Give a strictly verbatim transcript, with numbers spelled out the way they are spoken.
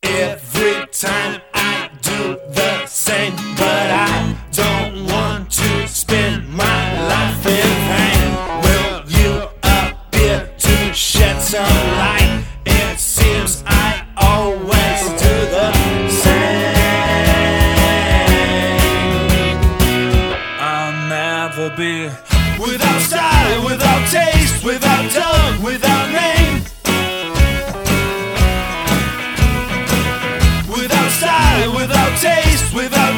Every time I do the same, but I don't want to spend my life in vain. Will you appear to shed some light? It seems I always do the same. I'll never be without style, without taste, without tongue, without name. Without style, without taste, without